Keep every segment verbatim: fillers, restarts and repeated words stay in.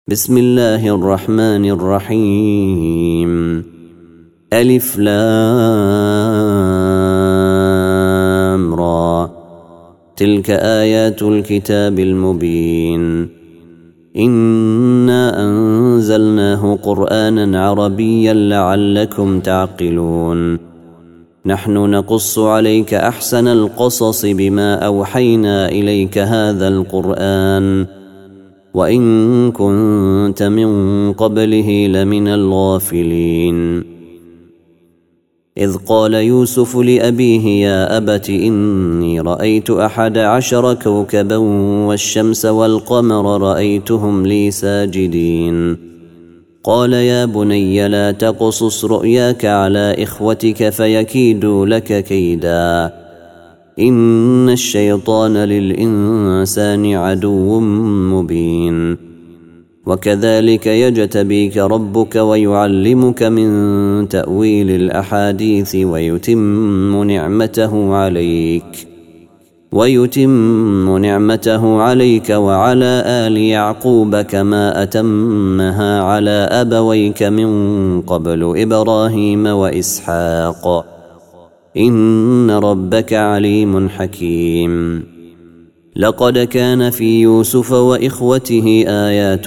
بسم الله الرحمن الرحيم. ألف لام را. تلك آيات الكتاب المبين. إنا أنزلناه قرآنا عربيا لعلكم تعقلون. نحن نقص عليك أحسن القصص بما أوحينا إليك هذا القرآن وإن كنت من قبله لمن الغافلين. إذ قال يوسف لأبيه يا أبت إني رأيت أحد عشر كوكبا والشمس والقمر رأيتهم لي ساجدين. قال يا بني لا تقصص رؤياك على إخوتك فيكيدوا لك كيدا إن الشيطان للإنسان عدو مبين. وكذلك يجتبيك ربك ويعلمك من تأويل الأحاديث ويتم نعمته عليك ويتم نعمته عليك وعلى آل يعقوب كما أتمها على أبويك من قبل إبراهيم وإسحاق إن ربك عليم حكيم. لقد كان في يوسف وإخوته آيات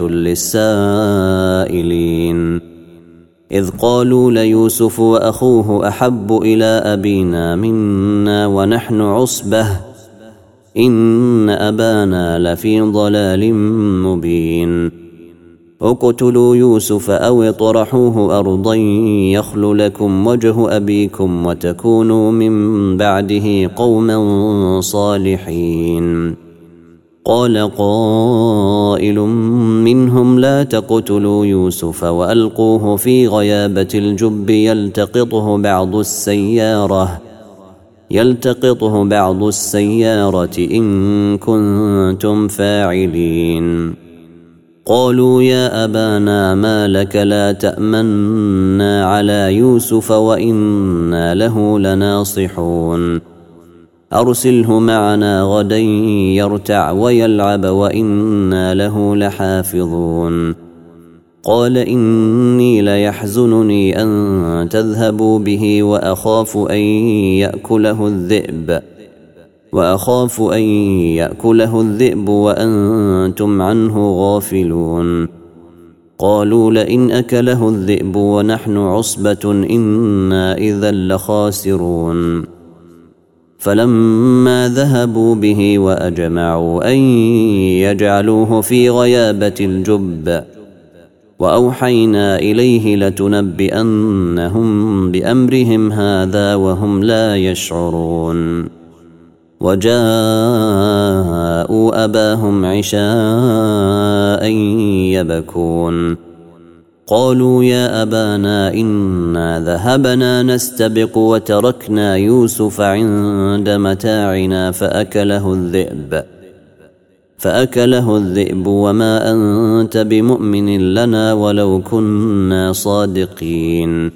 للسائلين إذ قالوا ليوسف وأخوه أحب إلى أبينا منا ونحن عصبة إن أبانا لفي ضلال مبين. اقتلوا يوسف أو اطرحوه أرضا يخل لكم وجه أبيكم وتكونوا من بعده قوما صالحين. قال قائل منهم لا تقتلوا يوسف وألقوه في غيابة الجب يلتقطه بعض السيارة يلتقطه بعض السيارة إن كنتم فاعلين. قالوا يا أبانا ما لك لا تأمنا على يوسف وإنا له لناصحون. أرسله معنا غدا يرتع ويلعب وإنا له لحافظون. قال إني ليحزنني أن تذهبوا به وأخاف أن يأكله الذئب وأخاف أن يأكله الذئب وأنتم عنه غافلون. قالوا لئن أكله الذئب ونحن عصبة إنا إذا لخاسرون. فلما ذهبوا به وأجمعوا أن يجعلوه في غيابة الجب وأوحينا إليه لتنبئنهم بأمرهم هذا وهم لا يشعرون. وجاءوا أباهم عشاء يبكون. قالوا يا أبانا إنا ذهبنا نستبق وتركنا يوسف عند متاعنا فأكله الذئب فأكله الذئب وما أنت بمؤمن لنا ولو كنا صادقين.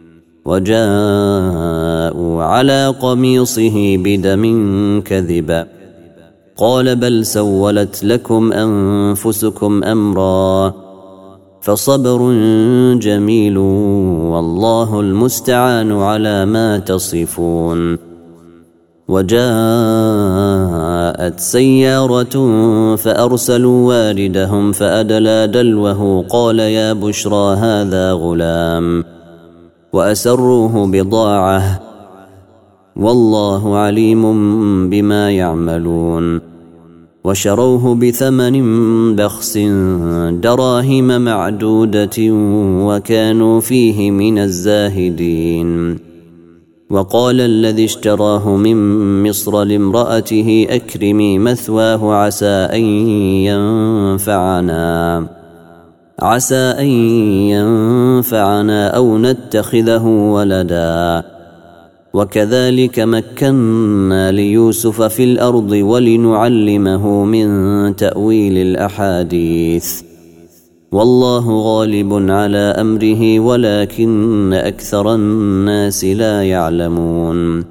وجاءوا على قميصه بدم كذب. قال بل سولت لكم أنفسكم أمرا فصبر جميل والله المستعان على ما تصفون. وجاءت سيارة فأرسلوا واردهم فأدلى دلوه قال يا بشرى هذا غلام وأسروه بضاعة والله عليم بما يعملون. وشروه بثمن بخس دراهم معدودة وكانوا فيه من الزاهدين. وقال الذي اشتراه من مصر لامرأته أكرمي مثواه عسى أن ينفعنا عسى أن ينفعنا أو نتخذه ولدا. وكذلك مكنا ليوسف في الأرض ولنعلمه من تأويل الأحاديث والله غالب على أمره ولكن أكثر الناس لا يعلمون.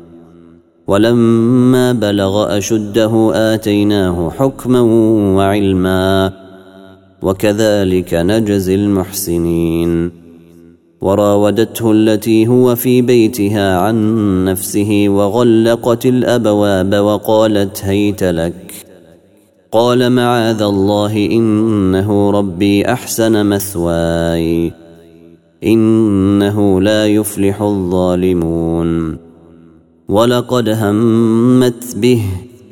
ولما بلغ أشده آتيناه حكما وعلما وكذلك نجزي المحسنين. وراودته التي هو في بيتها عن نفسه وغلقت الأبواب وقالت هيت لك. قال معاذ الله إنه ربي أحسن مثواي إنه لا يفلح الظالمون. ولقد همت به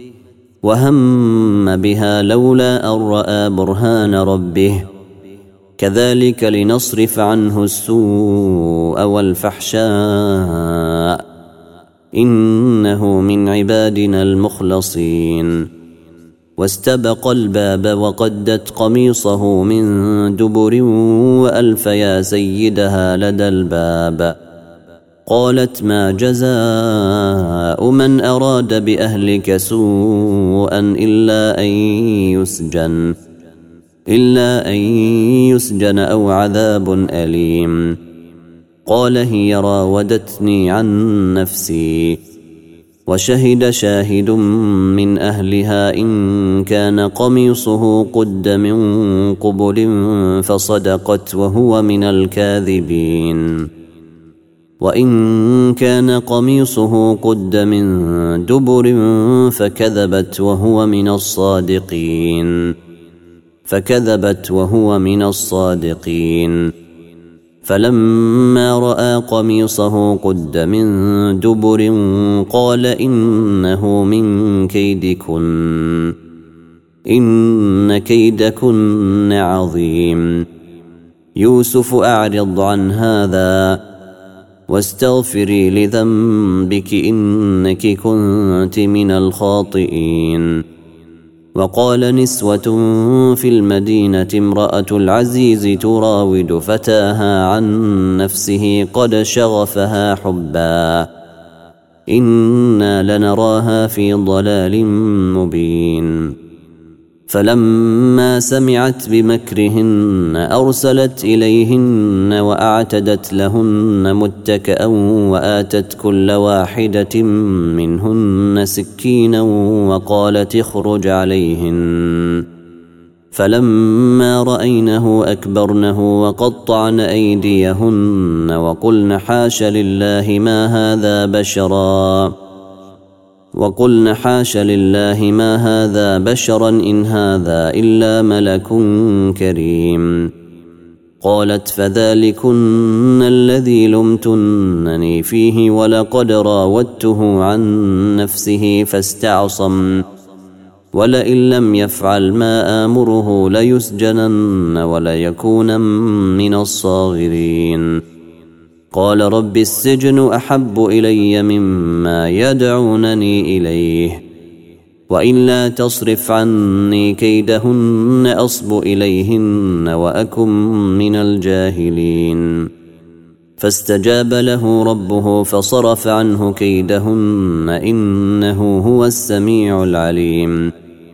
وهم بها لولا أن رأى برهان ربه كذلك لنصرف عنه السوء والفحشاء إنه من عبادنا المخلصين. واستبق الباب وقدت قميصه من دبر وألف يا سيدها لدى الباب. قالت ما جزاء من أراد بأهلك سوءا إلا أن يسجن إلا أن يسجن أو عذاب أليم. قال هي راودتني عن نفسي. وشهد شاهد من أهلها إن كان قميصه قد من قبل فصدقت وهو من الكاذبين. وإن كان قميصه قد من دبر فكذبت وهو من الصادقين فكذبت وهو من الصادقين. فلما رأى قميصه قد من دبر قال إنه من كيدكن إن كيدكن عظيم. يوسف أعرض عن هذا واستغفري لذنبك إنك كنت من الخاطئين. وقال نسوة في المدينة امرأة العزيز تراود فتاها عن نفسه قد شغفها حبا إنا لنراها في ضلال مبين. فلما سمعت بمكرهن أرسلت إليهن وأعتدت لهن متكئا وآتت كل واحدة منهن سكينا وقالت اخرج عليهن. فلما رأينه أكبرنه وقطعن أيديهن وقلن حاش لله ما هذا بشرا وقلن حاش لله ما هذا بشرا إن هذا إلا ملك كريم. قالت فذلكن الذي لمتنني فيه ولقد راودته عن نفسه فاستعصم ولئن لم يفعل ما آمره ليسجنن وليكون من الصاغرين. قال رب السجن أحب إلي مما يدعونني إليه وإلا تصرف عني كيدهن أصب إليهن وأكن من الجاهلين. فاستجاب له ربه فصرف عنه كيدهن إنه هو السميع العليم.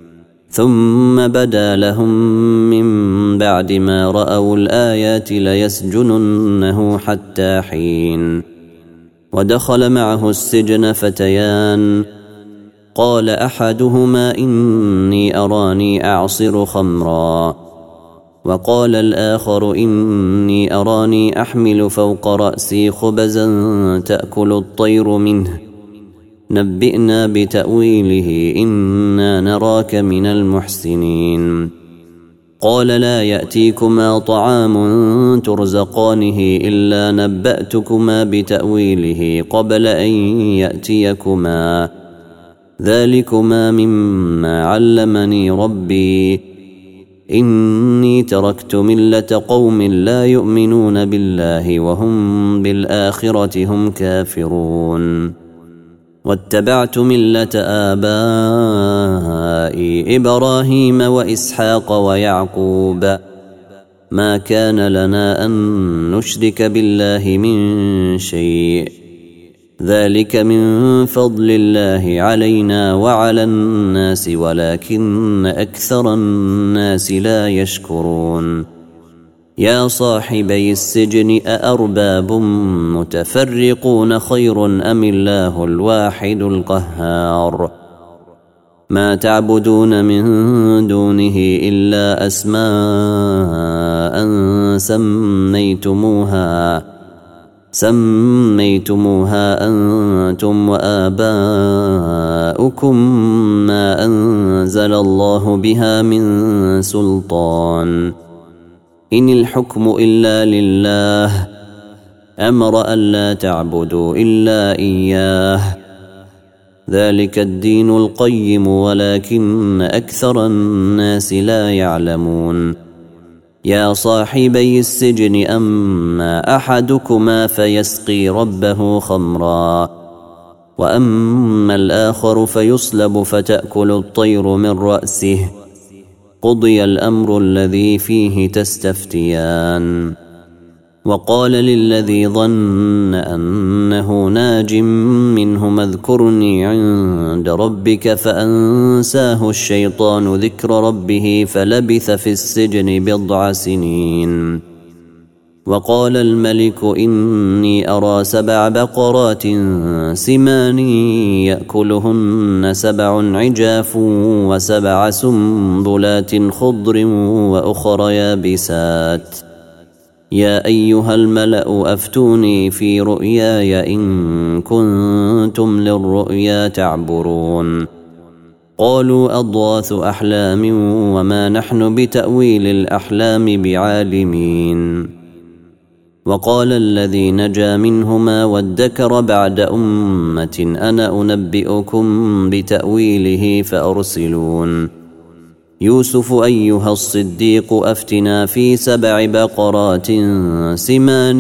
ثم بدا لهم من بعد ما رأوا الآيات ليسجننه حتى حين. ودخل معه السجن فتيان قال أحدهما إني أراني أعصر خمرا وقال الآخر إني أراني أحمل فوق رأسي خبزا تأكل الطير منه نبئنا بتأويله إنا نراك من المحسنين. قال لا يأتيكما طعام ترزقانه إلا نبأتكما بتأويله قبل أن يأتيكما ذلكما مما علمني ربي إني تركت ملة قوم لا يؤمنون بالله وهم بالآخرة هم كافرون واتبعت ملة آبائي إبراهيم وإسحاق ويعقوب ما كان لنا أن نشرك بالله من شيء ذلك من فضل الله علينا وعلى الناس ولكن أكثر الناس لا يشكرون. يا صاحبي السجن أأرباب متفرقون خير أم الله الواحد القهار ما تعبدون من دونه إلا أسماء سميتموها سميتموها أنتم وآباؤكم ما أنزل الله بها من سلطان إن الحكم إلا لله أمر ألا تعبدوا إلا إياه ذلك الدين القيم ولكن أكثر الناس لا يعلمون يا صاحبي السجن أما أحدكما فيسقي ربه خمرا وأما الآخر فيصلب فتأكل الطير من رأسه قضي الأمر الذي فيه تستفتيان وقال للذي ظن أنه ناج منهما اذكرني عند ربك فأنساه الشيطان ذكر ربه فلبث في السجن بضع سنين وقال الملك إني أرى سبع بقرات سمان يأكلهن سبع عجاف وسبع سنبلات خضر وأخر يابسات يا أيها الملأ أفتوني في رؤياي إن كنتم للرؤيا تعبرون قالوا أضغاث أحلام وما نحن بتأويل الأحلام بعالمين وقال الذي نجا منهما وادكر بعد أمة أنا أنبئكم بتأويله فأرسلون يوسف أيها الصديق أفتنا في سبع بقرات سمان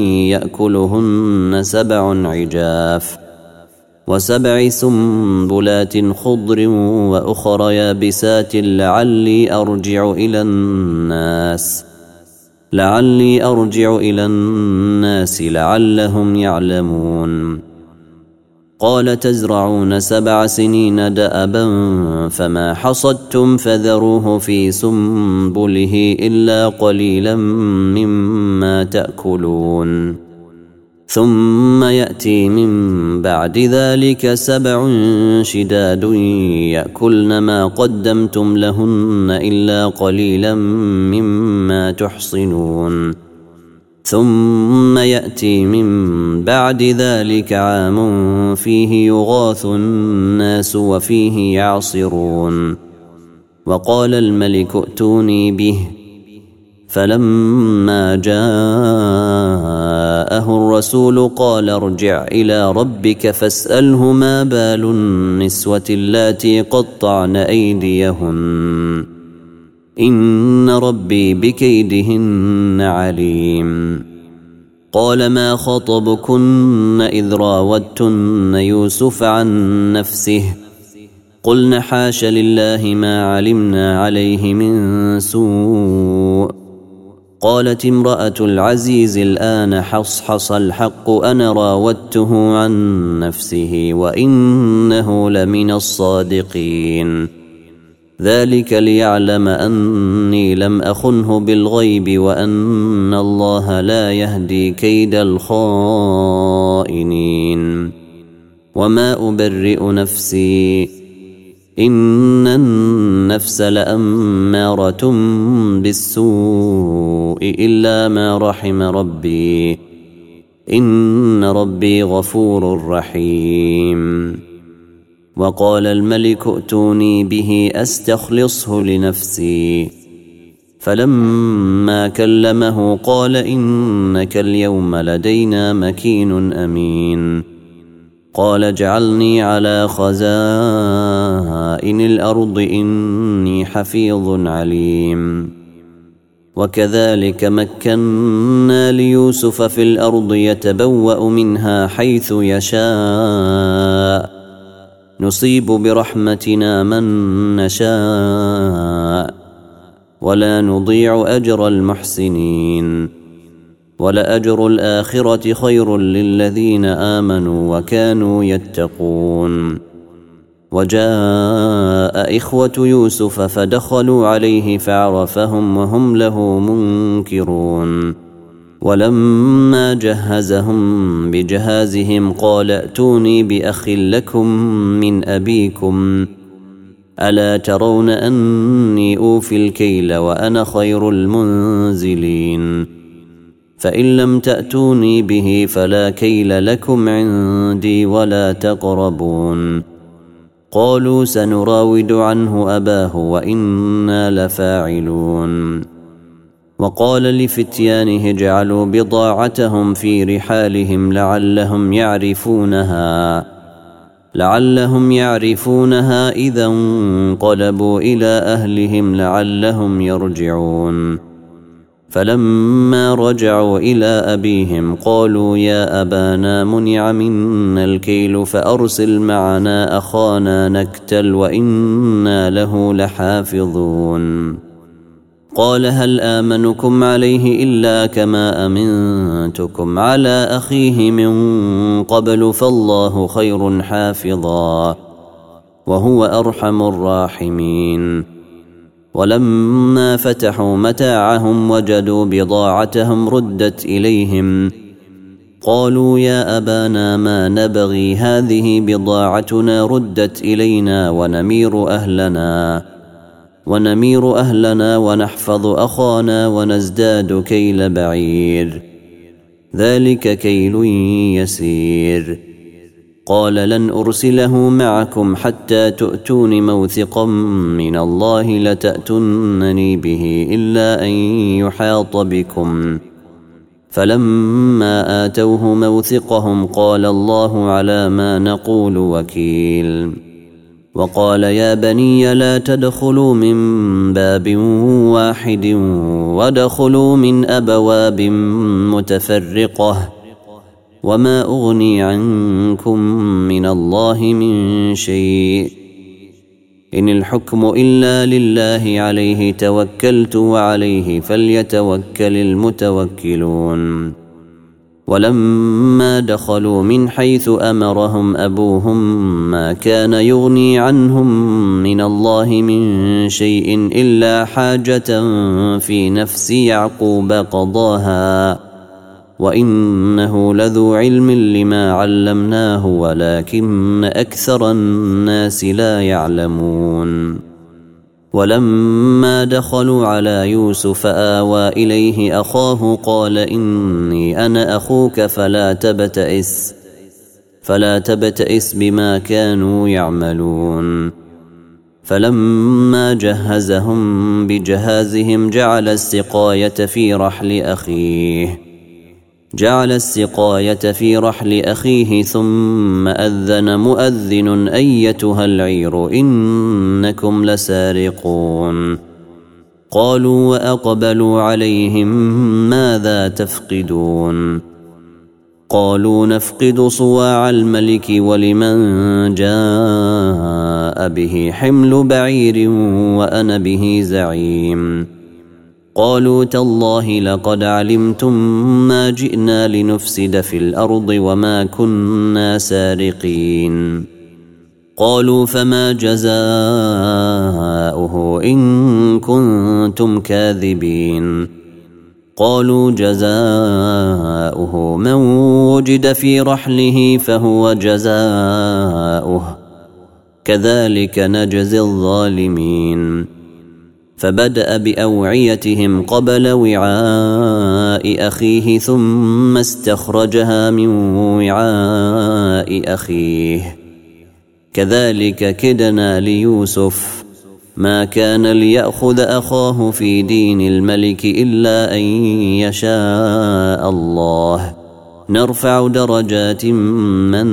يأكلهن سبع عجاف وسبع سنبلات خضر وأخر يابسات لعلي أرجع إلى الناس لعلي أرجع إلى الناس لعلهم يعلمون قال تزرعون سبع سنين دأبا فما حصدتم فذروه في سنبله إلا قليلا مما تأكلون ثم يأتي من بعد ذلك سبع شداد يأكلن ما قدمتم لهن إلا قليلا مما تحصنون ثم يأتي من بعد ذلك عام فيه يغاث الناس وفيه يعصرون وقال الملك ائتوني به فلما جاءه الرسول قال ارجع إلى ربك فاسأله ما بال النسوة اللاتي قطعن أيديهن إن ربي بكيدهن عليم قال ما خطبكن إذ راودتن يوسف عن نفسه قلن حاش لله ما علمنا عليه من سوء قالت امرأة العزيز الآن حصحص الحق أنا راودته عن نفسه وإنه لمن الصادقين ذلك ليعلم أني لم أخنه بالغيب وأن الله لا يهدي كيد الخائنين وما أبرئ نفسي إن النفس لأمارة بالسوء إلا ما رحم ربي إن ربي غفور رحيم وقال الملك ائتوني به أستخلصه لنفسي فلما كلمه قال إنك اليوم لدينا مكين أمين قال اجعلني على خزائن الأرض إني حفيظ عليم وكذلك مكنا ليوسف في الأرض يتبوأ منها حيث يشاء نصيب برحمتنا من نشاء ولا نضيع أجر المحسنين ولأجر الآخرة خير للذين آمنوا وكانوا يتقون وجاء إخوة يوسف فدخلوا عليه فعرفهم وهم له منكرون ولما جهزهم بجهازهم قال ائتوني بأخ لكم من أبيكم ألا ترون أني أوفي الكيل وأنا خير المنزلين فإن لم تأتوني به فلا كيل لكم عندي ولا تقربون قالوا سنراود عنه أباه وإنا لفاعلون وقال لفتيانه اجعلوا بضاعتهم في رحالهم لعلهم يعرفونها لعلهم يعرفونها إذا انقلبوا إلى أهلهم لعلهم يرجعون فلما رجعوا إلى أبيهم قالوا يا أبانا منع منا الكيل فأرسل معنا أخانا نكتل وإنا له لحافظون قال هل آمنكم عليه إلا كما أمنتكم على أخيه من قبل فالله خير حافظا وهو أرحم الراحمين ولما فتحوا متاعهم وجدوا بضاعتهم ردت إليهم قالوا يا أبانا ما نبغي هذه بضاعتنا ردت إلينا ونمير أهلنا ونمير أهلنا ونحفظ أخانا ونزداد كيل بعير ذلك كيل يسير قال لن أرسله معكم حتى تؤتون موثقا من الله لتأتونني به إلا أن يحاط بكم فلما آتوه موثقهم قال الله على ما نقول وكيل وقال يا بني لا تدخلوا من باب واحد وادخلوا من أبواب متفرقة وما أغني عنكم من الله من شيء إن الحكم إلا لله عليه توكلت وعليه فليتوكل المتوكلون ولما دخلوا من حيث أمرهم أبوهم ما كان يغني عنهم من الله من شيء إلا حاجة في نفس يعقوب قضاها وإنه لذو علم لما علمناه ولكن أكثر الناس لا يعلمون ولما دخلوا على يوسف آوى إليه أخاه قال إني أنا أخوك فلا تبتئس فلا تبتئس بما كانوا يعملون فلما جهزهم بجهازهم جعل السقاية في رحل أخيه جعل السقاية في رحل أخيه ثم أذن مؤذن أيتها العير إنكم لسارقون قالوا وأقبلوا عليهم ماذا تفقدون قالوا نفقد صواع الملك ولمن جاء به حمل بعير وأنا به زعيم قالوا تالله لقد علمتم ما جئنا لنفسد في الأرض وما كنا سارقين قالوا فما جزاؤه إن كنتم كاذبين قالوا جزاؤه من وجد في رحله فهو جزاؤه كذلك نجزي الظالمين فبدأ بأوعيتهم قبل وعاء أخيه ثم استخرجها من وعاء أخيه كذلك كدنا ليوسف ما كان ليأخذ أخاه في دين الملك إلا أن يشاء الله نرفع درجات من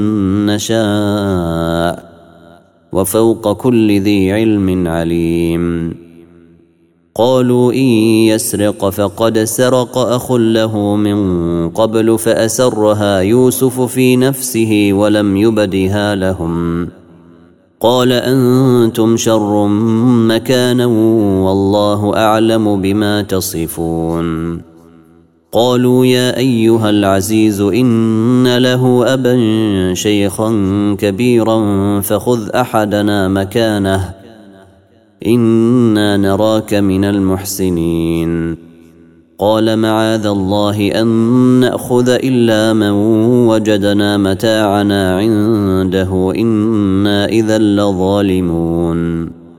نشاء وفوق كل ذي علم عليم قالوا إن يسرق فقد سرق أخ له من قبل فأسرها يوسف في نفسه ولم يبدها لهم قال أنتم شر مكانا والله أعلم بما تصفون قالوا يا أيها العزيز إن له أبا شيخا كبيرا فخذ أحدنا مكانه إنا نراك من المحسنين قال معاذ الله أن نأخذ إلا من وجدنا متاعنا عنده إنا إذا لظالمون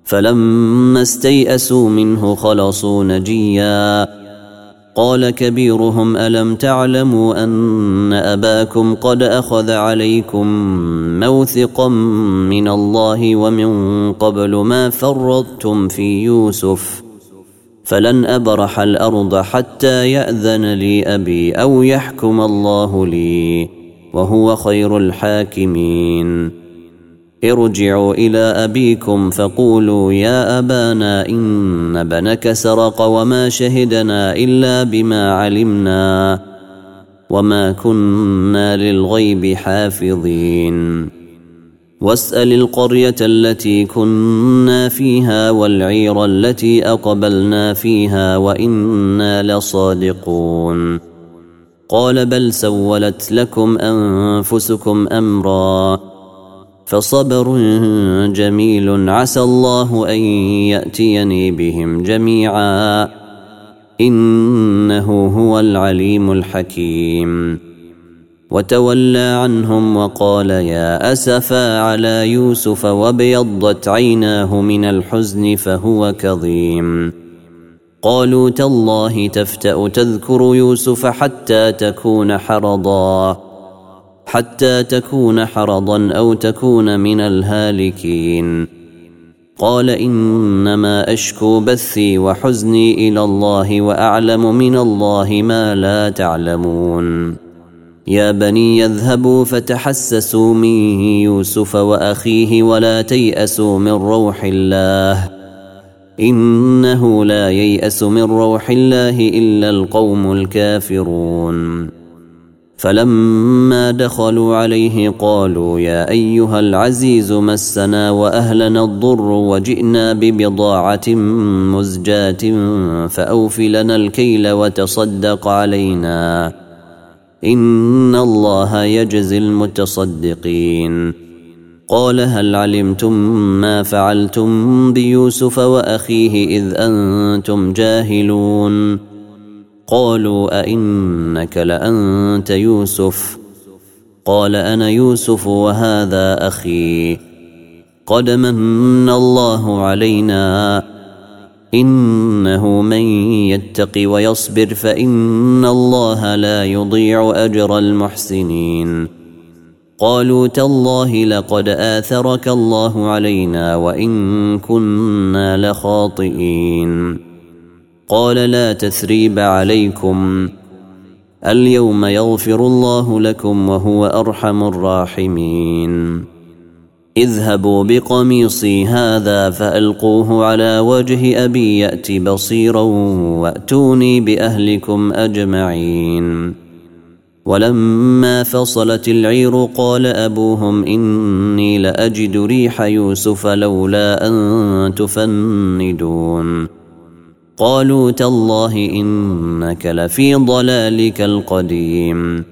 فلما استيئسوا منه خلصوا نجيا قال كبيرهم ألم تعلموا أن أباكم قد أخذ عليكم موثقا من الله ومن قبل ما فرطتم في يوسف فلن أبرح الأرض حتى يأذن لي أبي أو يحكم الله لي وهو خير الحاكمين ارجعوا إلى أبيكم فقولوا يا أبانا إن ابنك سرق وما شهدنا إلا بما علمنا وما كنا للغيب حافظين واسأل القرية التي كنا فيها والعير التي أقبلنا فيها وإنا لصادقون قال بل سولت لكم أنفسكم أمرا فصبر جميل عسى الله أن يأتيني بهم جميعا إنه هو العليم الحكيم وتولى عنهم وقال يا أسفا على يوسف وابيضت عيناه من الحزن فهو كظيم قالوا تالله تفتأ تذكر يوسف حتى تكون حرضا حتى تكون حرضا أو تكون من الهالكين قال إنما أشكو بثي وحزني إلى الله وأعلم من الله ما لا تعلمون يا بني يذهبوا فتحسسوا من يوسف وأخيه ولا تيأسوا من روح الله إنه لا ييأس من روح الله إلا القوم الكافرون فلما دخلوا عليه قالوا يا أيها العزيز مسنا وأهلنا الضر وجئنا ببضاعة مزجاة فأوف لنا الكيل وتصدق علينا إن الله يجزي المتصدقين قال هل علمتم ما فعلتم بيوسف وأخيه إذ أنتم جاهلون قالوا أئنك لأنت يوسف قال أنا يوسف وهذا أخي قد من الله علينا إنه من يتق ويصبر فإن الله لا يضيع أجر المحسنين قالوا تالله لقد آثرك الله علينا وإن كنا لخاطئين قال لا تثريب عليكم اليوم يغفر الله لكم وهو أرحم الراحمين اذهبوا بقميصي هذا فألقوه على وجه أبي يأت بصيرا وأتوني بأهلكم أجمعين ولما فصلت العير قال أبوهم إني لأجد ريح يوسف لولا أن تفندون قالوا تالله إنك لفي ضلالك القديم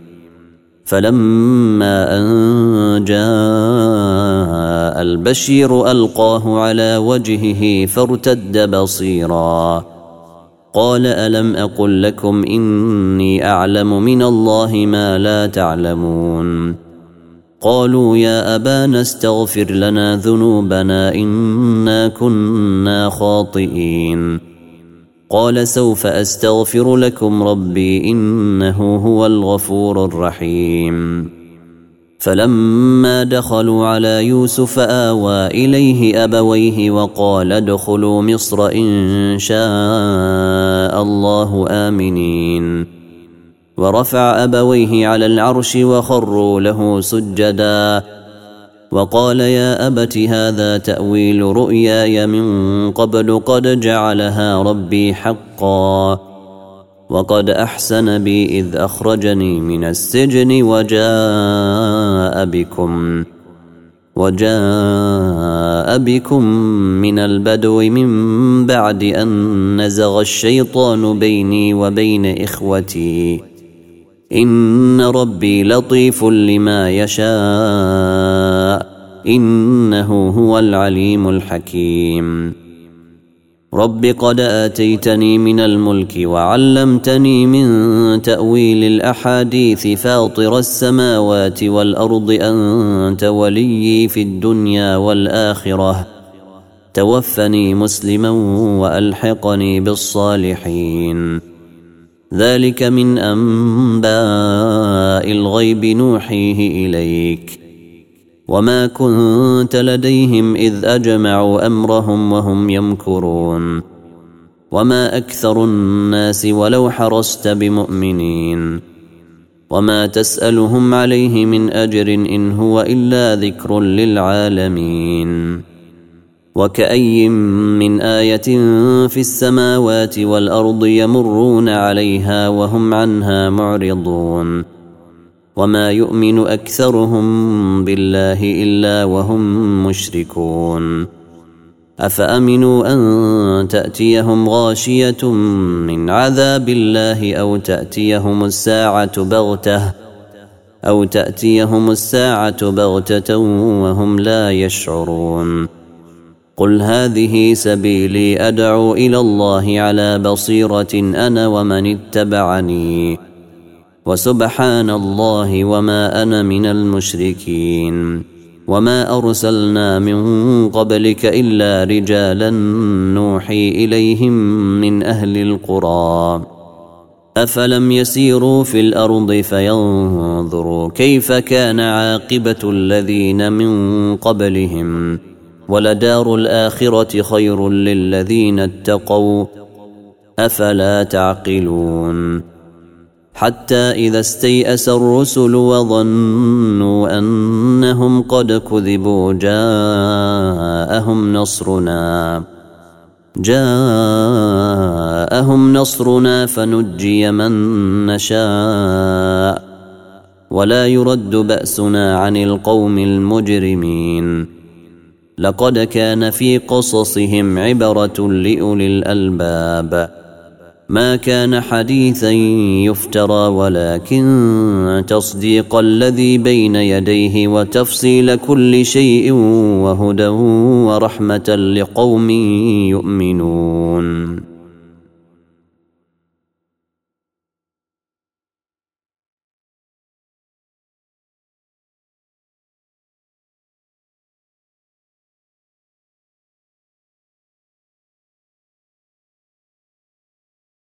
فلما أن جاء البشير ألقاه على وجهه فارتد بصيرا قال ألم أقل لكم إني أعلم من الله ما لا تعلمون قالوا يا أبانا استغفر لنا ذنوبنا إنا كنا خاطئين قال سوف أستغفر لكم ربي إنه هو الغفور الرحيم فلما دخلوا على يوسف آوى إليه أبويه وقال ادخلوا مصر إن شاء الله آمنين ورفع أبويه على العرش وخروا له سجدا وقال يا أبت هذا تأويل رؤياي من قبل قد جعلها ربي حقا وقد أحسن بي إذ أخرجني من السجن وجاء بكم وجاء بكم من البدو من بعد أن نزغ الشيطان بيني وبين إخوتي إن ربي لطيف لما يشاء إنه هو العليم الحكيم رب قد آتيتني من الملك وعلمتني من تأويل الأحاديث فاطر السماوات والأرض أنت وليي في الدنيا والآخرة توفني مسلما وألحقني بالصالحين. ذلك من أنباء الغيب نوحيه إليك وما كنت لديهم إذ أجمعوا أمرهم وهم يمكرون. وما أكثر الناس ولو حرصت بمؤمنين وما تسألهم عليه من أجر إن هو إلا ذكر للعالمين. وكأي من آية في السماوات والأرض يمرون عليها وهم عنها معرضون. وما يؤمن أكثرهم بالله إلا وهم مشركون. أفأمنوا أن تأتيهم غاشية من عذاب الله أو تأتيهم الساعة بغتة أو تأتيهم الساعة بغتة وهم لا يشعرون. قل هذه سبيلي أدعو إلى الله على بصيرة أنا ومن اتبعني وسبحان الله وما أنا من المشركين. وما أرسلنا من قبلك إلا رجالا نوحي إليهم من أهل القرى أفلم يسيروا في الأرض فينظروا كيف كان عاقبة الذين من قبلهم ولدار الآخرة خير للذين اتقوا أفلا تعقلون. حتى إذا استيأس الرسل وظنوا أنهم قد كذبوا جاءهم نصرنا جاءهم نصرنا فنجي من نشاء ولا يرد بأسنا عن القوم المجرمين. لقد كان في قصصهم عبرة لأولي الألباب ما كان حديثا يفترى ولكن تصديق الذي بين يديه وتفصيل كل شيء وهدى ورحمة لقوم يؤمنون.